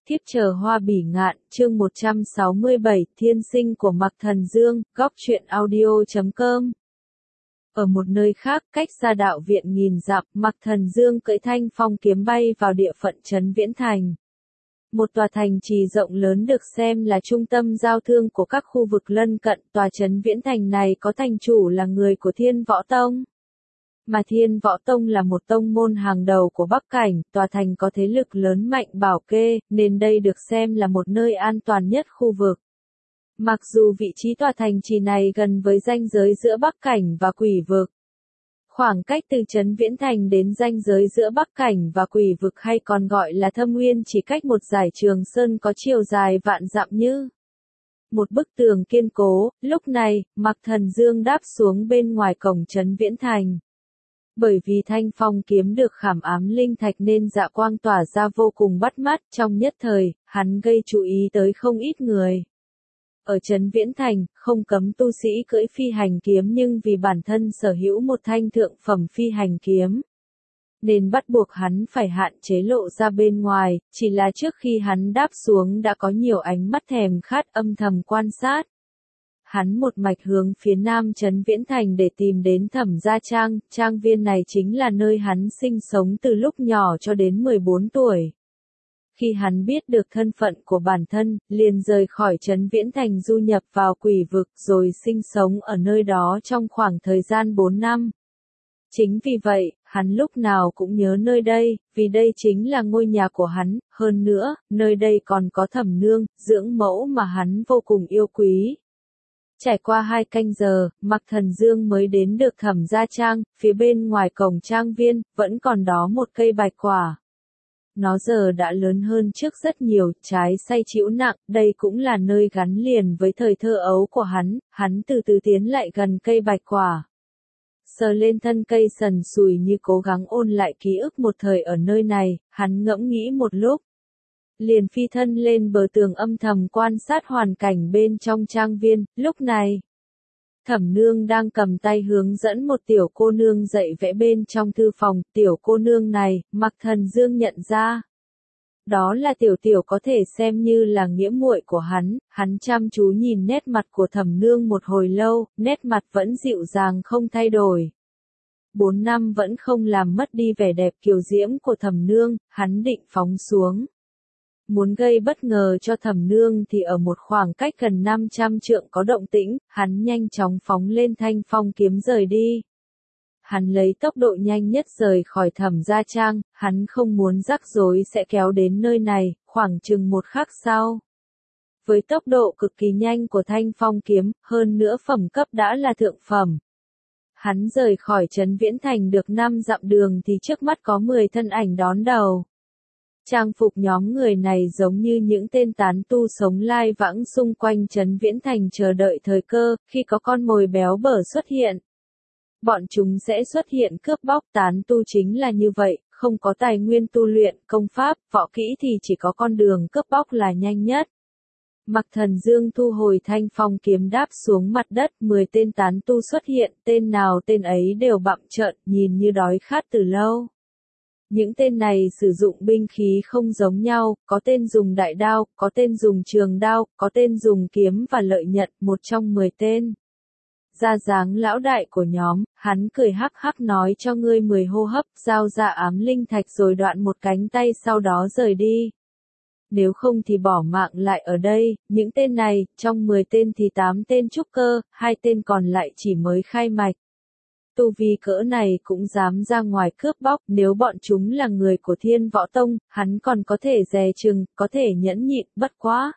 Thiếp chờ hoa bỉ ngạn, chương 167, Thiên sinh của Mạc Thần Dương, góc truyện audio.com. Ở một nơi khác, cách xa đạo viện nghìn dặm, Mạc Thần Dương cưỡi thanh phong kiếm bay vào địa phận trấn Viễn Thành. Một tòa thành trì rộng lớn được xem là trung tâm giao thương của các khu vực lân cận. Tòa trấn Viễn Thành này có thành chủ là người của Thiên Võ Tông. Mà Thiên Võ Tông là một tông môn hàng đầu của Bắc Cảnh, tòa thành có thế lực lớn mạnh bảo kê, nên đây được xem là một nơi an toàn nhất khu vực. Mặc dù vị trí tòa thành trì này gần với ranh giới giữa Bắc Cảnh và Quỷ Vực. Khoảng cách từ trấn Viễn Thành đến ranh giới giữa Bắc Cảnh và Quỷ Vực hay còn gọi là Thâm Nguyên chỉ cách một dải Trường Sơn có chiều dài vạn dặm như một bức tường kiên cố. Lúc này, Mạc Thần Dương đáp xuống bên ngoài cổng trấn Viễn Thành. Bởi vì thanh phong kiếm được khảm ám linh thạch nên dạ quang tỏa ra vô cùng bắt mắt, trong nhất thời, hắn gây chú ý tới không ít người. Ở trấn Viễn Thành, không cấm tu sĩ cưỡi phi hành kiếm nhưng vì bản thân sở hữu một thanh thượng phẩm phi hành kiếm, nên bắt buộc hắn phải hạn chế lộ ra bên ngoài, chỉ là trước khi hắn đáp xuống đã có nhiều ánh mắt thèm khát âm thầm quan sát. Hắn một mạch hướng phía nam trấn Viễn Thành để tìm đến Thẩm Gia Trang, trang viên này chính là nơi hắn sinh sống từ lúc nhỏ cho đến 14 tuổi. Khi hắn biết được thân phận của bản thân, liền rời khỏi trấn Viễn Thành du nhập vào Quỷ Vực rồi sinh sống ở nơi đó trong khoảng thời gian 4 năm. Chính vì vậy, hắn lúc nào cũng nhớ nơi đây, vì đây chính là ngôi nhà của hắn, hơn nữa, nơi đây còn có Thẩm Nương, dưỡng mẫu mà hắn vô cùng yêu quý. Trải qua 2 canh giờ, Mạc Thần Dương mới đến được Thẩm Gia Trang, phía bên ngoài cổng trang viên, vẫn còn đó một cây bạch quả. Nó giờ đã lớn hơn trước rất nhiều, trái xay chĩu nặng, đây cũng là nơi gắn liền với thời thơ ấu của hắn từ từ tiến lại gần cây bạch quả. Sờ lên thân cây sần sùi như cố gắng ôn lại ký ức một thời ở nơi này, hắn ngẫm nghĩ một lúc. Liền phi thân lên bờ tường âm thầm quan sát hoàn cảnh bên trong trang viên. Lúc này, Thẩm Nương đang cầm tay hướng dẫn một tiểu cô nương dạy vẽ bên trong thư phòng. Tiểu cô nương này, Mạc Thần Dương nhận ra. Đó là Tiểu có thể xem như là nghĩa muội của hắn chăm chú nhìn nét mặt của Thẩm Nương một hồi lâu, nét mặt vẫn dịu dàng không thay đổi. 4 năm vẫn không làm mất đi vẻ đẹp kiều diễm của Thẩm Nương, hắn định phóng xuống. Muốn gây bất ngờ cho Thẩm Nương thì ở một khoảng cách gần 500 trượng có động tĩnh, hắn nhanh chóng phóng lên thanh phong kiếm rời đi. Hắn lấy tốc độ nhanh nhất rời khỏi Thẩm Gia Trang, hắn không muốn rắc rối sẽ kéo đến nơi này, khoảng chừng một khắc sau. Với tốc độ cực kỳ nhanh của thanh phong kiếm, hơn nữa phẩm cấp đã là thượng phẩm. Hắn rời khỏi trấn Viễn Thành được 5 dặm đường thì trước mắt có 10 thân ảnh đón đầu. Trang phục nhóm người này giống như những tên tán tu sống lai vãng xung quanh trấn Viễn Thành chờ đợi thời cơ, khi có con mồi béo bở xuất hiện. Bọn chúng sẽ xuất hiện cướp bóc. Tán tu chính là như vậy, không có tài nguyên tu luyện, công pháp, võ kỹ thì chỉ có con đường cướp bóc là nhanh nhất. Mạc Thần Dương thu hồi thanh phong kiếm đáp xuống mặt đất, 10 tên tán tu xuất hiện, tên nào tên ấy đều bặm trợn, nhìn như đói khát từ lâu. Những tên này sử dụng binh khí không giống nhau, có tên dùng đại đao, có tên dùng trường đao, có tên dùng kiếm và lợi nhận, một trong 10 tên. Ra dáng lão đại của nhóm, hắn cười hắc hắc nói cho ngươi 10 hô hấp, giao ra ám linh thạch rồi đoạn một cánh tay sau đó rời đi. Nếu không thì bỏ mạng lại ở đây. Những tên này, trong 10 tên thì 8 tên trúc cơ, 2 tên còn lại chỉ mới khai mạch. Tu vi cỡ này cũng dám ra ngoài cướp bóc, nếu bọn chúng là người của Thiên Võ Tông, hắn còn có thể dè chừng, có thể nhẫn nhịn, bất quá.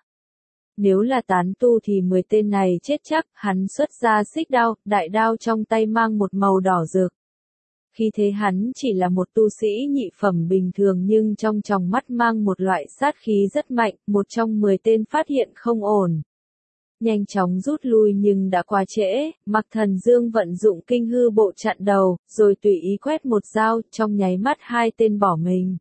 Nếu là tán tu thì 10 tên này chết chắc, hắn xuất ra xích đao, đại đao trong tay mang một màu đỏ rực. Khi thế hắn chỉ là một tu sĩ nhị phẩm bình thường nhưng trong tròng mắt mang một loại sát khí rất mạnh, một trong 10 tên phát hiện không ổn. Nhanh chóng rút lui nhưng đã quá trễ, Mạc Thần Dương vận dụng kinh hư bộ chặn đầu, rồi tùy ý quét một dao, trong nháy mắt 2 tên bỏ mình.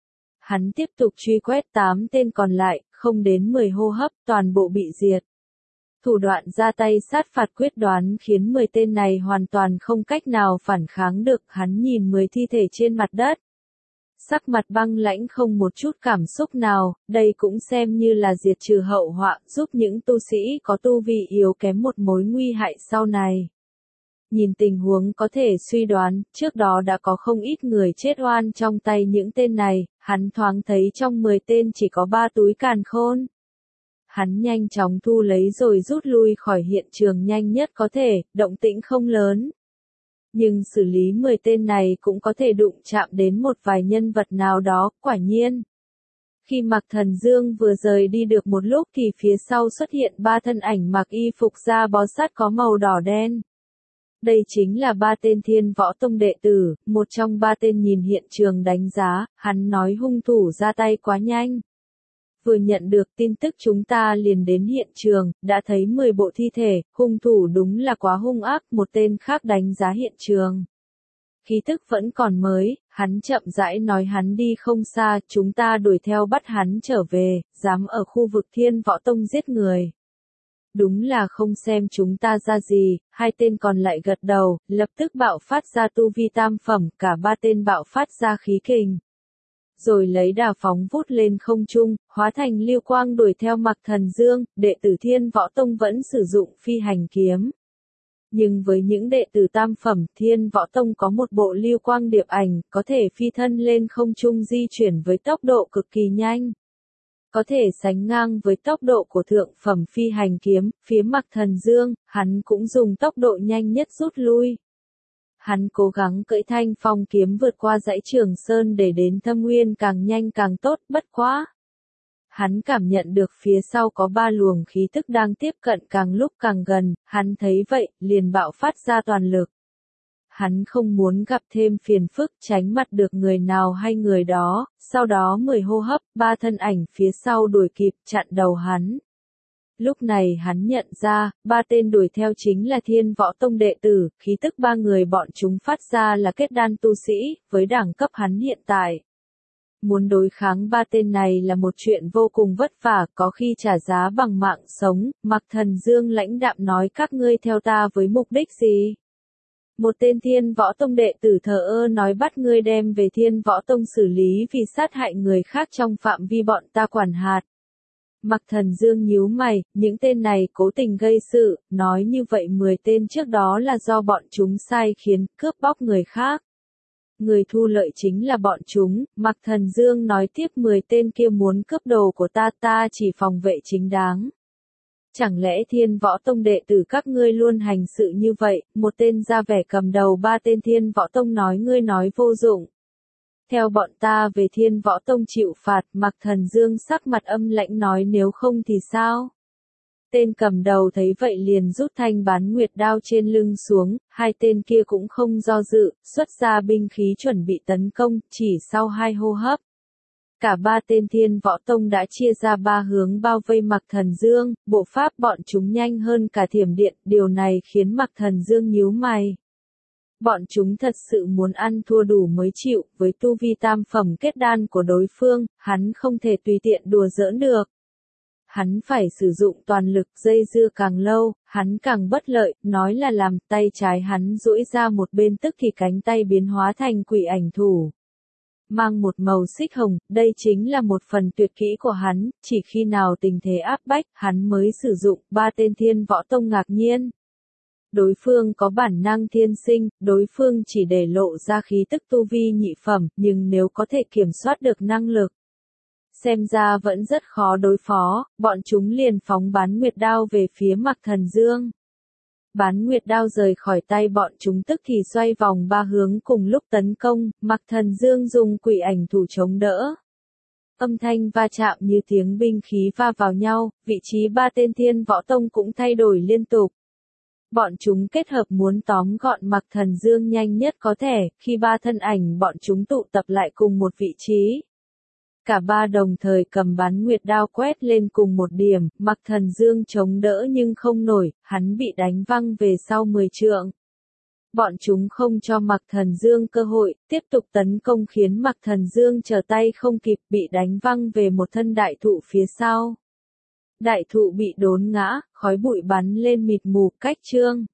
Hắn tiếp tục truy quét 8 tên còn lại, không đến 10 hô hấp, toàn bộ bị diệt. Thủ đoạn ra tay sát phạt quyết đoán khiến 10 tên này hoàn toàn không cách nào phản kháng được, hắn nhìn 10 thi thể trên mặt đất. sắc mặt băng lãnh không một chút cảm xúc nào, đây cũng xem như là diệt trừ hậu họa, giúp những tu sĩ có tu vi yếu kém một mối nguy hại sau này. Nhìn tình huống có thể suy đoán, trước đó đã có không ít người chết oan trong tay những tên này, hắn thoáng thấy trong 10 tên chỉ có 3 túi càn khôn. Hắn nhanh chóng thu lấy rồi rút lui khỏi hiện trường nhanh nhất có thể, động tĩnh không lớn. Nhưng xử lý 10 tên này cũng có thể đụng chạm đến một vài nhân vật nào đó, quả nhiên. Khi Mạc Thần Dương vừa rời đi được một lúc thì phía sau xuất hiện 3 thân ảnh mặc y phục da bó sát có màu đỏ đen. Đây chính là 3 tên Thiên Võ Tông đệ tử, một trong 3 tên nhìn hiện trường đánh giá, hắn nói hung thủ ra tay quá nhanh. Vừa nhận được tin tức chúng ta liền đến hiện trường, đã thấy 10 bộ thi thể, hung thủ đúng là quá hung ác, một tên khác đánh giá hiện trường. Khí tức vẫn còn mới, hắn chậm rãi nói hắn đi không xa, chúng ta đuổi theo bắt hắn trở về, dám ở khu vực Thiên Võ Tông giết người. Đúng là không xem chúng ta ra gì, 2 tên còn lại gật đầu, lập tức bạo phát ra tu vi tam phẩm, cả 3 tên bạo phát ra khí kình. Rồi lấy đà phóng vút lên không trung, hóa thành lưu quang đuổi theo Mạc Thần Dương, đệ tử Thiên Võ Tông vẫn sử dụng phi hành kiếm. Nhưng với những đệ tử tam phẩm, Thiên Võ Tông có một bộ lưu quang điệp ảnh, có thể phi thân lên không trung di chuyển với tốc độ cực kỳ nhanh. Có thể sánh ngang với tốc độ của thượng phẩm phi hành kiếm, phía Mạc Thần Dương, hắn cũng dùng tốc độ nhanh nhất rút lui. Hắn cố gắng cưỡi Thanh Phong kiếm vượt qua dãy Trường Sơn để đến Thâm Nguyên càng nhanh càng tốt, bất quá. Hắn cảm nhận được phía sau có 3 luồng khí tức đang tiếp cận càng lúc càng gần, hắn thấy vậy, liền bạo phát ra toàn lực. Hắn không muốn gặp thêm phiền phức, tránh mặt được người nào hay người đó, sau đó 10 hô hấp, 3 thân ảnh phía sau đuổi kịp, chặn đầu hắn. Lúc này hắn nhận ra, 3 tên đuổi theo chính là Thiên Võ Tông đệ tử, khí tức 3 người bọn chúng phát ra là kết đan tu sĩ, với đẳng cấp hắn hiện tại. Muốn đối kháng 3 tên này là một chuyện vô cùng vất vả, có khi trả giá bằng mạng sống, Mạc Thần Dương lãnh đạm nói các ngươi theo ta với mục đích gì? Một tên Thiên Võ Tông đệ tử thờ ơ nói bắt ngươi đem về Thiên Võ Tông xử lý vì sát hại người khác trong phạm vi bọn ta quản hạt. Mạc Thần Dương nhíu mày, những tên này cố tình gây sự, nói như vậy 10 tên trước đó là do bọn chúng sai khiến, cướp bóc người khác. Người thu lợi chính là bọn chúng, Mạc Thần Dương nói tiếp 10 tên kia muốn cướp đồ của ta chỉ phòng vệ chính đáng. Chẳng lẽ Thiên Võ Tông đệ tử các ngươi luôn hành sự như vậy, một tên ra vẻ cầm đầu 3 tên Thiên Võ Tông nói ngươi nói vô dụng. Theo bọn ta về Thiên Võ Tông chịu phạt, Mạc Thần Dương sắc mặt âm lãnh nói nếu không thì sao? Tên cầm đầu thấy vậy liền rút thanh bán nguyệt đao trên lưng xuống, 2 tên kia cũng không do dự, xuất ra binh khí chuẩn bị tấn công, chỉ sau 2 hô hấp. Cả 3 tên Thiên Võ Tông đã chia ra 3 hướng bao vây Mạc Thần Dương, bộ pháp bọn chúng nhanh hơn cả thiểm điện, điều này khiến Mạc Thần Dương nhíu mày. Bọn chúng thật sự muốn ăn thua đủ mới chịu, với tu vi tam phẩm kết đan của đối phương, hắn không thể tùy tiện đùa giỡn được. Hắn phải sử dụng toàn lực, dây dưa càng lâu, hắn càng bất lợi, nói là làm, tay trái hắn duỗi ra một bên tức thì cánh tay biến hóa thành quỷ ảnh thủ. Mang một màu xích hồng, đây chính là một phần tuyệt kỹ của hắn, chỉ khi nào tình thế áp bách, hắn mới sử dụng, 3 tên Thiên Võ Tông ngạc nhiên. Đối phương có bản năng thiên sinh, đối phương chỉ để lộ ra khí tức tu vi nhị phẩm, nhưng nếu có thể kiểm soát được năng lực. Xem ra vẫn rất khó đối phó, bọn chúng liền phóng bán nguyệt đao về phía Mạc Thần Dương. Bán nguyệt đao rời khỏi tay bọn chúng tức thì xoay vòng 3 hướng cùng lúc tấn công, Mạc Thần Dương dùng quỷ ảnh thủ chống đỡ. Âm thanh va chạm như tiếng binh khí va vào nhau, vị trí 3 tên Thiên Võ Tông cũng thay đổi liên tục. Bọn chúng kết hợp muốn tóm gọn Mạc Thần Dương nhanh nhất có thể, khi 3 thân ảnh bọn chúng tụ tập lại cùng một vị trí. Cả 3 đồng thời cầm bán nguyệt đao quét lên cùng một điểm, Mạc Thần Dương chống đỡ nhưng không nổi, hắn bị đánh văng về sau 10 trượng. Bọn chúng không cho Mạc Thần Dương cơ hội, tiếp tục tấn công khiến Mạc Thần Dương trở tay không kịp bị đánh văng về một thân đại thụ phía sau. Đại thụ bị đốn ngã, khói bụi bắn lên mịt mù, cách chương.